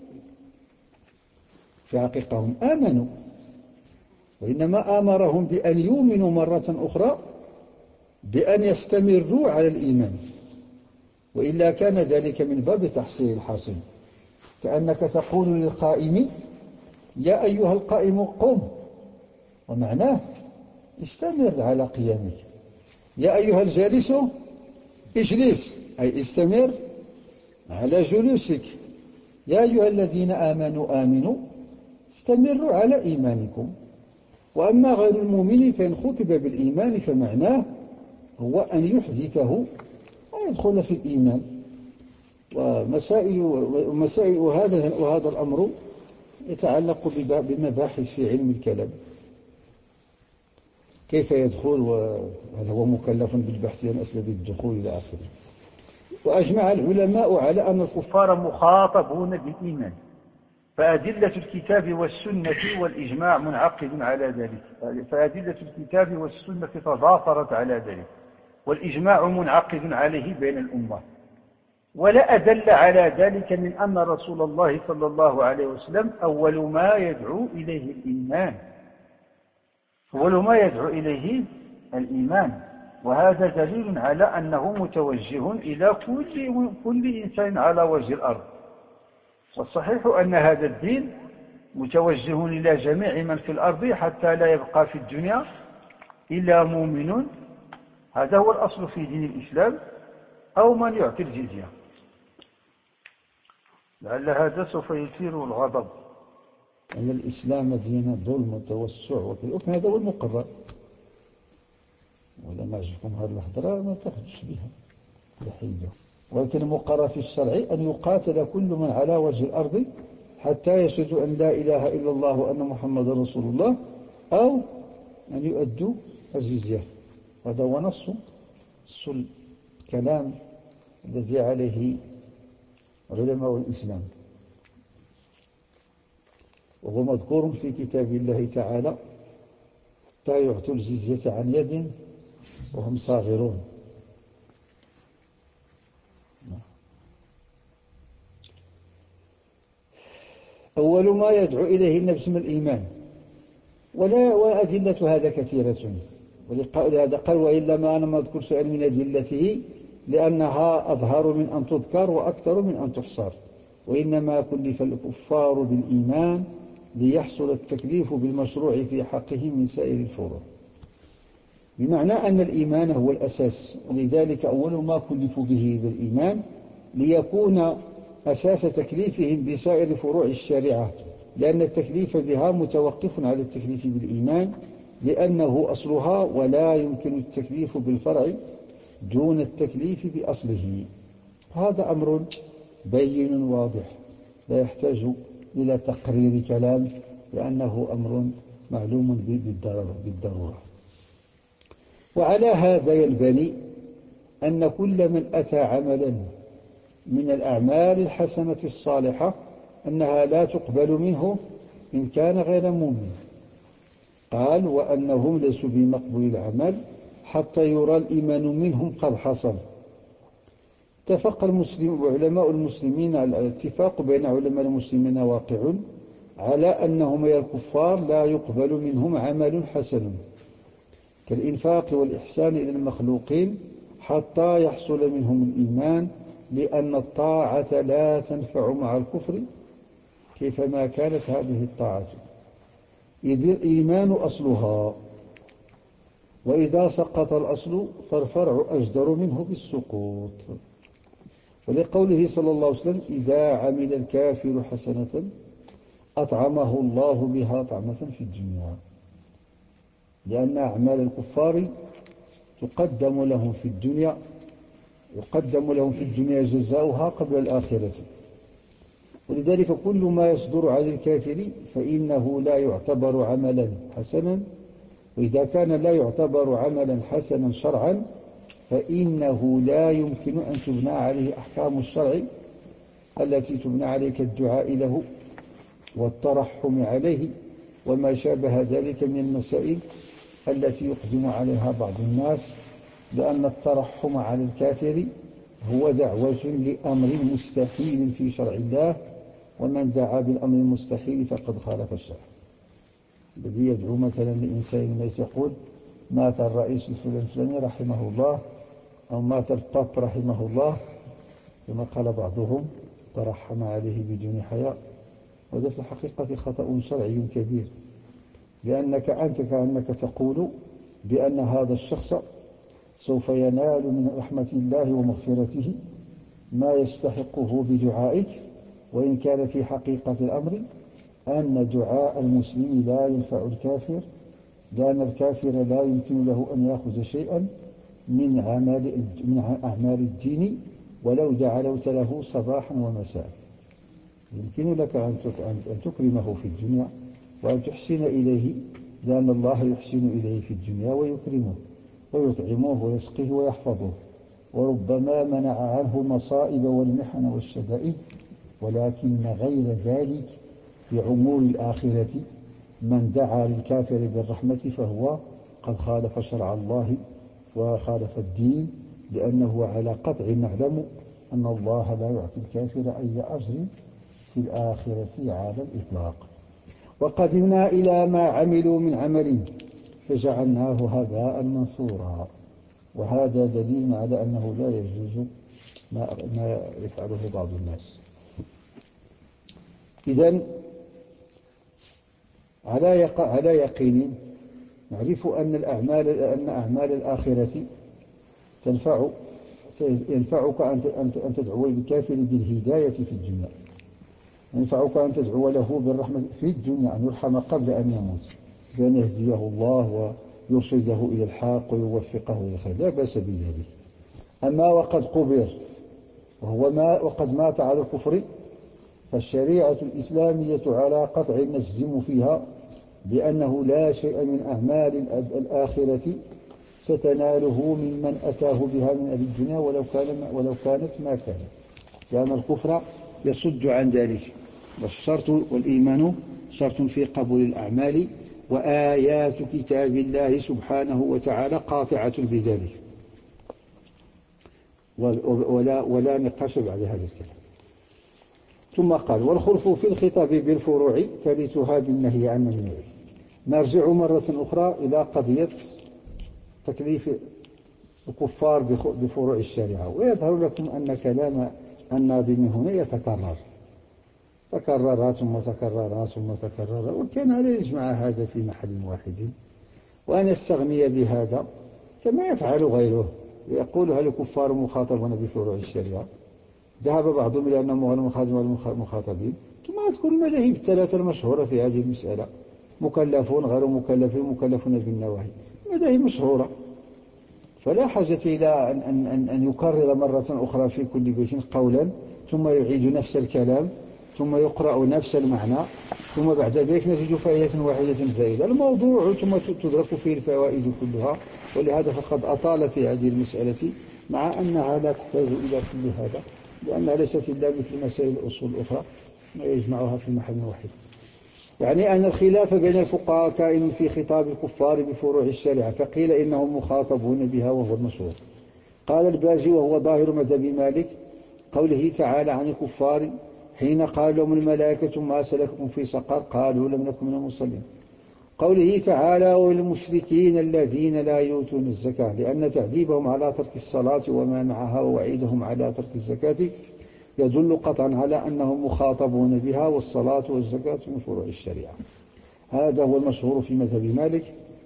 Speaker 2: في حقيقة هم آمنوا، وإنما آمرهم بأن يؤمنوا مرة أخرى، بأن يستمروا على الإيمان، وإلا كان ذلك من باب تحصيل الحاصل، كأنك تقول للقائم: يا أيها القائم قم، ومعناه استمر على قيامك. يا أيها الجالس اجلس، أي استمر على جلوسك. يا أيها الذين آمنوا آمنوا، استمروا على إيمانكم. وأما غير المؤمن فإن خطب بالإيمان فمعناه هو أن يحدثه ويدخل في الإيمان. ومسائل وهذا الأمر يتعلق بمباحث في علم الكلام، كيف يدخل وهل هو مكلف بالبحث عن أسباب الدخول إلى آخره. وأجمع العلماء على أن الكفار مخاطبون بالإيمان، فأدلة الكتاب والسنة والإجماع منعقد على ذلك، فأدلة الكتاب والسنة تضافرت على ذلك، والإجماع منعقد عليه بين الأمة. ولا أدل على ذلك من أن رسول الله صلى الله عليه وسلم أول ما يدعو إليه الإيمان، وهذا دليل على أنه متوجه إلى كل إنسان على وجه الأرض. والصحيح أن هذا الدين متوجه إلى جميع من في الأرض حتى لا يبقى في الدنيا إلا مؤمن، هذا هو الأصل في دين الإسلام، أو من يعطي الجزية. لعل هذا سوف يثير الغضب، أن الإسلام دين ظلم وتوسع وكذا، هذا هو المقرر. ولا ما عجبكم هذه الحضرة ما تاخذوش بها بحية. ولكن المقرر في الشرع أن يقاتل كل من على وجه الأرض حتى يشهدوا أن لا إله إلا الله وأن محمد رسول الله، أو أن يؤدوا الجزية. هذا هو نص الكلام الذي عليه علماء الإسلام، وهو مذكور في كتاب الله تعالى: حتى يعطوا الجزية عن يد وهم صاغرون. أول ما يدعو إليه النفس من الإيمان، وأدلة هذا كثيرة، ولهذا قال: وإلا ما أنا ما أذكر شيئا من أدلته لأنها أظهر من أن تذكر وأكثر من أن تحصر، وإنما كلف الكفار بالإيمان ليحصل التكليف بالمشروع في حقهم من سائر الفروع، بمعنى أن الإيمان هو الأساس، ولذلك أول ما كلفوا به بالإيمان ليكون أساس تكليفهم بسائر فروع الشريعة، لأن التكليف بها متوقف على التكليف بالإيمان لأنه أصلها، ولا يمكن التكليف بالفرع دون التكليف بأصله. هذا أمر بين واضح لا يحتاج إلى تقرير كلام، لأنه أمر معلوم بالضرورة. وعلى هذا ينبني أن كل من أتى عملا من الأعمال الحسنة الصالحة أنها لا تقبل منه إن كان غير مؤمن. قال: وأنهم ليسوا بمقبول العمل حتى يرى الإيمان منهم قد حصل. اتفق علماء المسلمين، الاتفاق بين علماء المسلمين واقع على أنهم يا الكفار لا يقبل منهم عمل حسن كالإنفاق والإحسان إلى المخلوقين حتى يحصل منهم الإيمان، لأن الطاعة لا تنفع مع الكفر كيفما كانت هذه الطاعة، إذ الإيمان أصلها، وإذا سقط الأصل فالفرع أجدر منه بالسقوط. ولقوله صلى الله عليه وسلم: إذا عمل الكافر حسنة أطعمه الله بها طعمة في الدنيا، لأن أعمال الكفار يقدم لهم في الدنيا جزاؤها قبل الآخرة، ولذلك كل ما يصدر عن الكافر فإنه لا يعتبر عملا حسنا، وإذا كان لا يعتبر عملا حسنا شرعا فإنه لا يمكن أن تبنى عليه أحكام الشرع التي تبنى عليه كالدعاء له والترحم عليه وما شابه ذلك من المسائل التي يقدم عليها بعض الناس، لأن الترحم على الكافر هو دعوة لأمر مستحيل في شرع الله، ومن دعا بالأمر المستحيل فقد خالف الشرع. الذي يدعو مثلا لإنسان ميت يقول: مات الرئيس الفلاني رحمه الله، أو مات الباب رحمه الله، كما قال بعضهم: ترحم عليه بدون حياء. وهذا في الحقيقة خطأ شرعي كبير، لأنك أنت كأنك تقول بأن هذا الشخص سوف ينال من رحمة الله ومغفرته ما يستحقه بدعائك، وإن كان في حقيقة الأمر أن دعاء المسلم لا ينفع الكافر، لأن الكافر لا يمكن له أن يأخذ شيئا من أعمال الدين ولو دعوت له صباحا ومساء. يمكن لك أن تكرمه في الدنيا وأن تحسن إليه، لأن الله يحسن إليه في الدنيا ويكرمه ويطعمه ويسقيه ويحفظه، وربما منع عنه المصائب والمحن والشدائد، ولكن غير ذلك في أمور الآخرة من دعا للكافر بالرحمة فهو قد خالف شرع الله وخالف الدين، لأنه على قطع نعلم أن الله لا يعطي الكافر أي أجر في الآخرة على الإطلاق. وقدمنا إلى ما عملوا من عمل فجعلناه هباء منثورا. وهذا دليل على أنه لا يجوز ما يفعله بعض الناس. إذن على يقين نعرف أن أعمال الآخرة ينفعك أن تدعو للكافر بالهداية في الدنيا، ينفعك أن تدعو له بالرحمة في الدنيا، أن يرحم قبل أن يموت، بأن يهديه الله ويرشده إلى الحق ويوفقه إلى الخير، لا بأس بذلك. أما وقد قبر وقد مات على الكفر فالشريعة الإسلامية على قطع نجزم فيها بأنه لا شيء من أعمال الآخرة ستناله ممن أتاه بها من أهل الدنيا ولو كانت ما كانت، لأن الكفر يصد عن ذلك، والشرط والإيمان شرط في قبول الأعمال، وآيات كتاب الله سبحانه وتعالى قاطعة بذلك، ولا نقاش بعد هذا الكلام. ثم قال: والخلف في الخطاب بالفروع ثالثها بالنهي عن ممنوع. نرجع مرة أخرى إلى قضية تكليف الكفار بفروع الشريعة، ويظهر لكم أن كلام الناظم هنا يتكرر ثم تكرر، وكان لا يجمع هذا في محل واحد وأن يستغني بهذا كما يفعل غيره، ويقول: هل الكفار مخاطبون بفروع الشريعة؟ ذهب بعضهم إلى أنهم غير مخاطبين، ثم تكون المذاهب الثلاثة المشهورة في هذه المسألة: مكلفون، غير مكلفين، مكلفون بالنواهي، مذاهب مشهورة، فلا حاجة إلى أن يكرر مرة أخرى في كل بيت قولا ثم يعيد نفس الكلام ثم يقرأ نفس المعنى ثم بعد ذلك نجد فائدة واحدة زائدة. الموضوع ثم تدرك فيه الفوائد كلها، ولهذا فقد أطال في هذه المسألة، مع أنها لا تحتاج إلى كل هذا، لأنها ليست إلا مثل مسائل الأصول الأخرى ما يجمعها في محل واحد. يعني أن الخلاف بين الفقهاء كائن في خطاب الكفار بفروع الشريعة، فقيل إنهم مخاطبون بها وهو المشهور. قال الباجي وهو ظاهر مذهب مالك: قوله تعالى عن الكفار حين قال لهم الملائكة ما سلككم في سقر قالوا لم نكن من المصلين. قوله تعالى والمشركين الذين لا يؤتون الزكاة، لأن تعذيبهم على ترك الصلاة وما معها ووعيدهم على ترك الزكاة يدل قطعا على أنهم مخاطبون بها، والصلاة والزكاة من فروع الشريعة. هذا هو المشهور في مذهب مالك،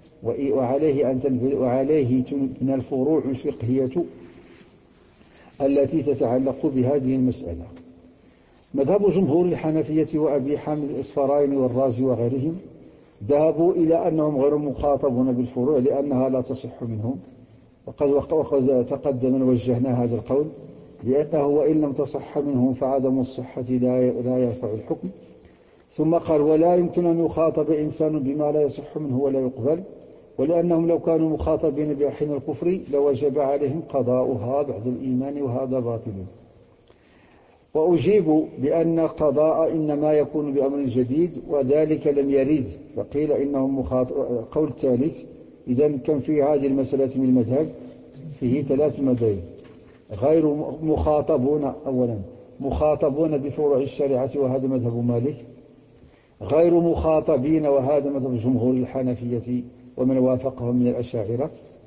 Speaker 2: وعليه تبنى الفروع الفقهية التي تتعلق بهذه المسألة. مذهب جمهور الحنفية وأبي حامد الإصفراني والرازي وغيرهم ذهبوا إلى أنهم غير مخاطبون بالفروع لأنها لا تصح منهم، وقد تقدم وجهنا هذا القول لأنه وإن لم تصح منهم فعدم الصحة لا يرفع الحكم. ثم قال: ولا يمكن أن يخاطب إنسان بما لا يصح منه ولا يقبل، ولأنهم لو كانوا مخاطبين بحين الكفر لوجب عليهم قضاؤها بعد الإيمان، وهذا باطل. وأجيب بأن القضاء إنما يكون بأمر جديد وذلك لم يرد، فقيل إنهم قول الثالث. إذن كم في هذه المسألة من المذهب؟ فيه 3 مذاهب: غير مخاطبون، أولا مخاطبون بفروع الشريعة وهذا مذهب مالك، غير مخاطبين وهذا مذهب جمهور الحنفية ومن وافقهم من الأشاعرة،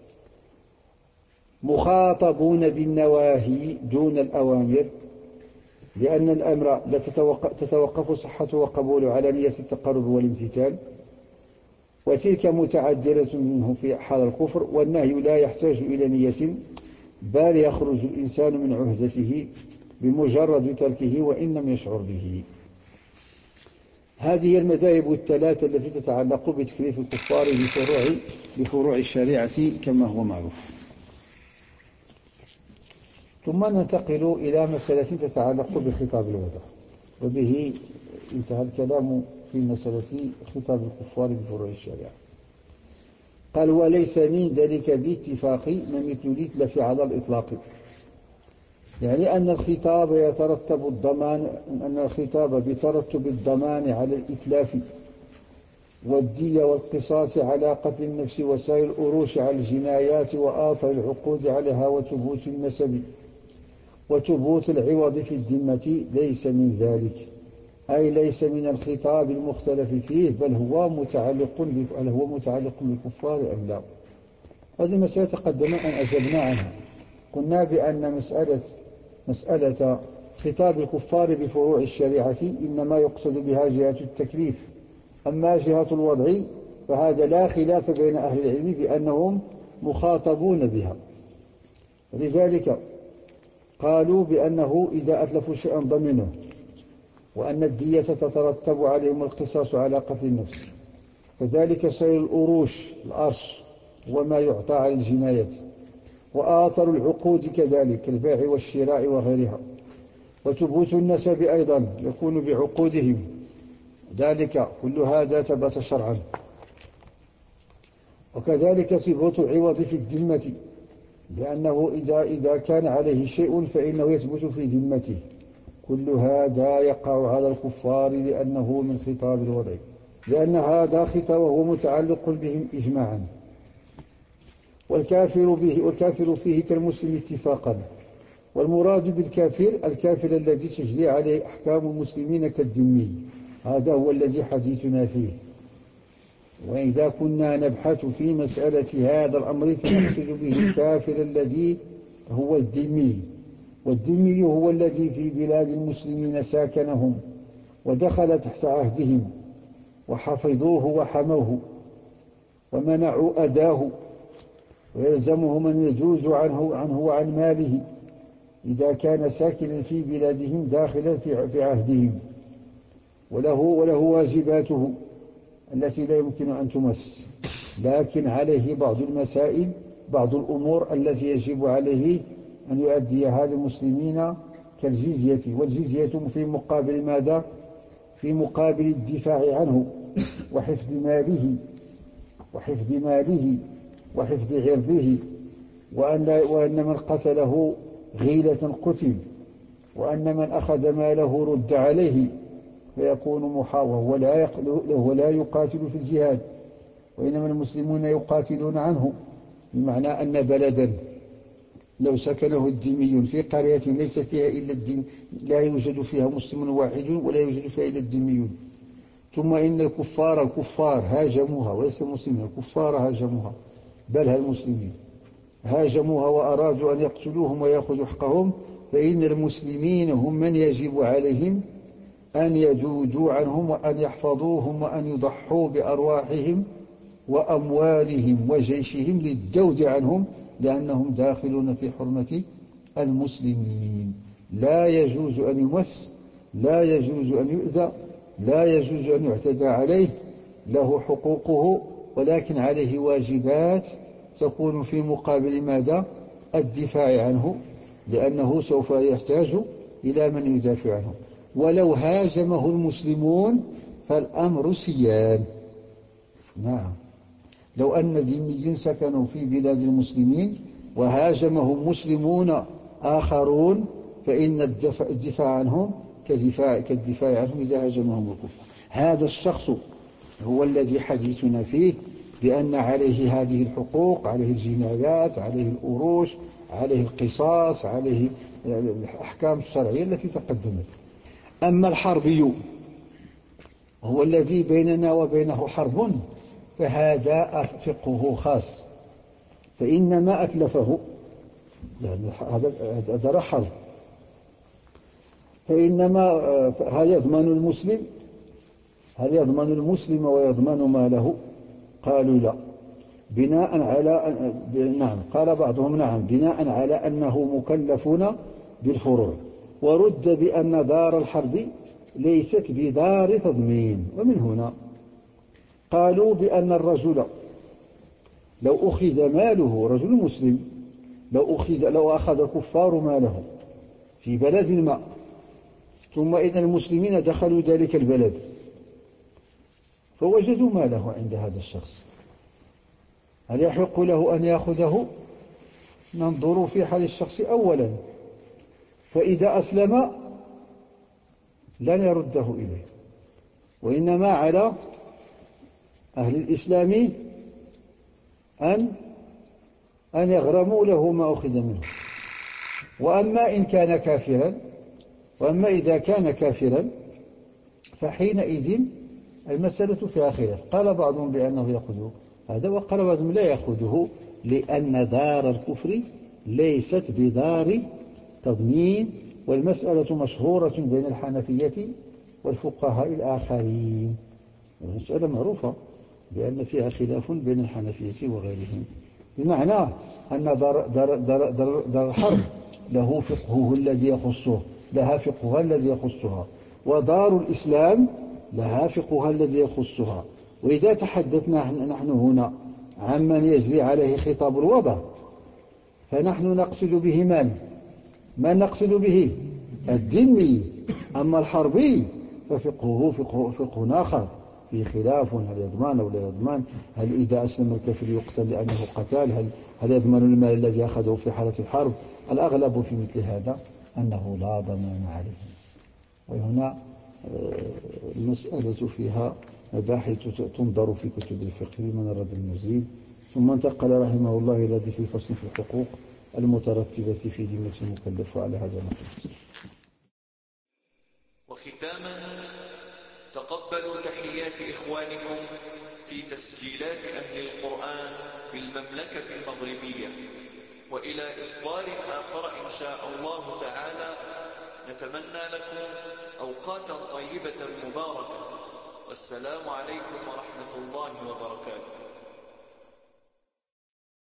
Speaker 2: مخاطبون بالنواهي دون الأوامر، لأن الأمر لا تتوقف صحته وقبوله على نية التقرب والامتثال، وتلك متعجلة منه في حال الكفر، والنهي لا يحتاج إلى نية، بل يخرج الإنسان من عهدته بمجرد تركه وإن لم يشعر به. هذه المذاهب الثلاثة التي تتعلق بتكليف الكفار بفروع الشريعة كما هو معروف. ثم ننتقل إلى مسألة تتعلق بخطاب الوداع، وبه انتهى الكلام في مسألة خطاب الكفار بفروع الشريعة. قال: وليس من ذلك باتفاق ما مثل الإتلاف على الإطلاق، يعني أن الخطاب بترتب الضمان على الإتلاف والدية والقصاص على قتل النفس وسائر الأروش على الجنايات وآثر العقود عليها وثبوت النسب وثبوت العوض في الذمة ليس من ذلك، أي ليس من الخطاب المختلف فيه، بل هو متعلق بالكفار أم لا. هذه مسألة تقدم أن أجبنا عنها، قلنا بأن مسألة خطاب الكفار بفروع الشريعة إنما يقصد بها جهة التكليف، أما جهة الوضع فهذا لا خلاف بين أهل العلم بأنهم مخاطبون بها، لذلك قالوا بأنه إذا أتلفوا شيئا ضمنوه، وأن الدية تترتب عليهم القصاص على قتل النفس، كذلك سائر الأروش الأرش وما يعطى على الجناية، وآثر العقود كذلك البيع والشراء وغيرها، وثبوت النسب أيضا يكون بعقودهم، ذلك كل هذا ثبت شرعا. وكذلك ثبوت العوض في الذمة، لأنه إذا كان عليه شيء فإنه يثبت في ذمته. كل هذا يقع على الكفار لأنه من خطاب الوضع، لأن هذا خطابه متعلق بهم إجماعا. والكافر فيه كالمسلم اتفاقا. والمراد بالكافر الكافر الذي تجري عليه أحكام المسلمين كالذمي، هذا هو الذي حديثنا فيه. وإذا كنا نبحث في مسألة هذا الأمر فنقصد به الكافر الذي هو الذمي. والذمي هو الذي في بلاد المسلمين ساكنهم ودخل تحت عهدهم وحفظوه وحموه ومنعوا أداه، ويلزمه من يجوز عنه وعن ماله إذا كان ساكنا في بلادهم داخلا في عهدهم، وله واجباته التي لا يمكن أن تمس، لكن عليه بعض المسائل، بعض الأمور التي يجب عليه أن يؤديها للمسلمين كالجزية. والجزية في مقابل ماذا؟ في مقابل الدفاع عنه وحفظ ماله وحفظ عرضه، وأن من قتله غيلة قتل، وأن من أخذ ماله رد عليه فيكون محاوى ولا يقاتل في الجهاد، وإنما المسلمون يقاتلون عنه. بمعنى أن بلدا لو سكنه الذمي في قرية ليس فيها إلا الذم، لا يوجد فيها مسلم واحد ولا يوجد فيها إلا الذميون، ثم إن الكفار هاجموها، وليس المسلمين، الكفار هاجموها، بل المسلمين هاجموها وأرادوا أن يقتلوهم ويأخذوا حقهم، فإن المسلمين هم من يجب عليهم أن يجوزوا عنهم وأن يحفظوهم وأن يضحوا بأرواحهم وأموالهم وجيشهم للجود عنهم، لأنهم داخلون في حرمة المسلمين. لا يجوز أن يمس، لا يجوز أن يؤذى، لا يجوز أن يعتدى عليه، له حقوقه، ولكن عليه واجبات تكون في مقابل ماذا؟ الدفاع عنه، لأنه سوف يحتاج إلى من يدافع عنه. ولو هاجمه المسلمون فالأمر سيان. نعم، لو أن ذمي سكنوا في بلاد المسلمين وهاجمهم مسلمون آخرون فإن الدفاع عنهم كالدفاع عنهم إذا هاجمهم الكفار. هذا الشخص هو الذي حديثنا فيه بأن عليه هذه الحقوق، عليه الجنايات، عليه الأروش، عليه القصاص، عليه الأحكام الشرعية التي تقدمت. أما الحربي هو الذي بيننا وبينه حرب فهذا فقهه خاص، فإنما أتلفه، يعني هذا حرب، فإنما هل يضمن المسلم ويضمن ماله؟ قالوا لا، بناء على نعم، قال بعضهم نعم، بناء على أنه مكلفون بالفروع. ورد بأن دار الحرب ليست بدار تضمين. ومن هنا قالوا بأن الرجل لو أخذ ماله، رجل مسلم لو أخذ الكفار ماله في بلد ما، ثم إن المسلمين دخلوا ذلك البلد فوجدوا ماله عند هذا الشخص، هل يحق له أن يأخذه؟ ننظر في حال الشخص أولا، فإذا أسلم لن يرده إليه، وإنما على أهل الإسلام أن يغرموا له ما أخذ منه. وأما إذا كان كافرا فحينئذ المسألة فيها خلاف، قال بعضهم بأنه يأخذه هذا، وقال بعضهم لا يأخذه، لأن دار الكفر ليست بدار تضمين. والمسألة مشهورة بين الحنفية والفقهاء الآخرين، المسألة معروفة بأن فيها خلاف بين الحنفية وغيرهم، بمعنى أن دار الحرب له فقهه الذي يخصه، لها فقهها الذي يخصها، ودار الإسلام لها فقهها الذي يخصها. وإذا تحدثنا نحن هنا عمن يجري عليه خطاب الوضع فنحن نقصد به من نقصد به؟ الذمي. أما الحربي ففقهه فقه آخر، في خلاف هل يضمن أو لا يضمن، هل إذا أسلم الكافر يقتل لأنه قتال، هل يضمن المال الذي أخذه في حالة الحرب. الأغلب في مثل هذا أنه لا ضمان عليه. وهنا المسألة فيها مباحث تنظر في كتب الفقه من أراد المزيد. ثم انتقل رحمه الله إلى ذكر فصل في الحقوق المترتبة في ذمة المكلف على هذا النحو.
Speaker 1: وختاما، تقبلوا تحيات إخوانكم في تسجيلات أهل القرآن بالمملكة المغربية، وإلى إصدار آخر إن شاء الله تعالى. نتمنى لكم أوقاتا طيبة مباركة، والسلام عليكم ورحمة الله وبركاته.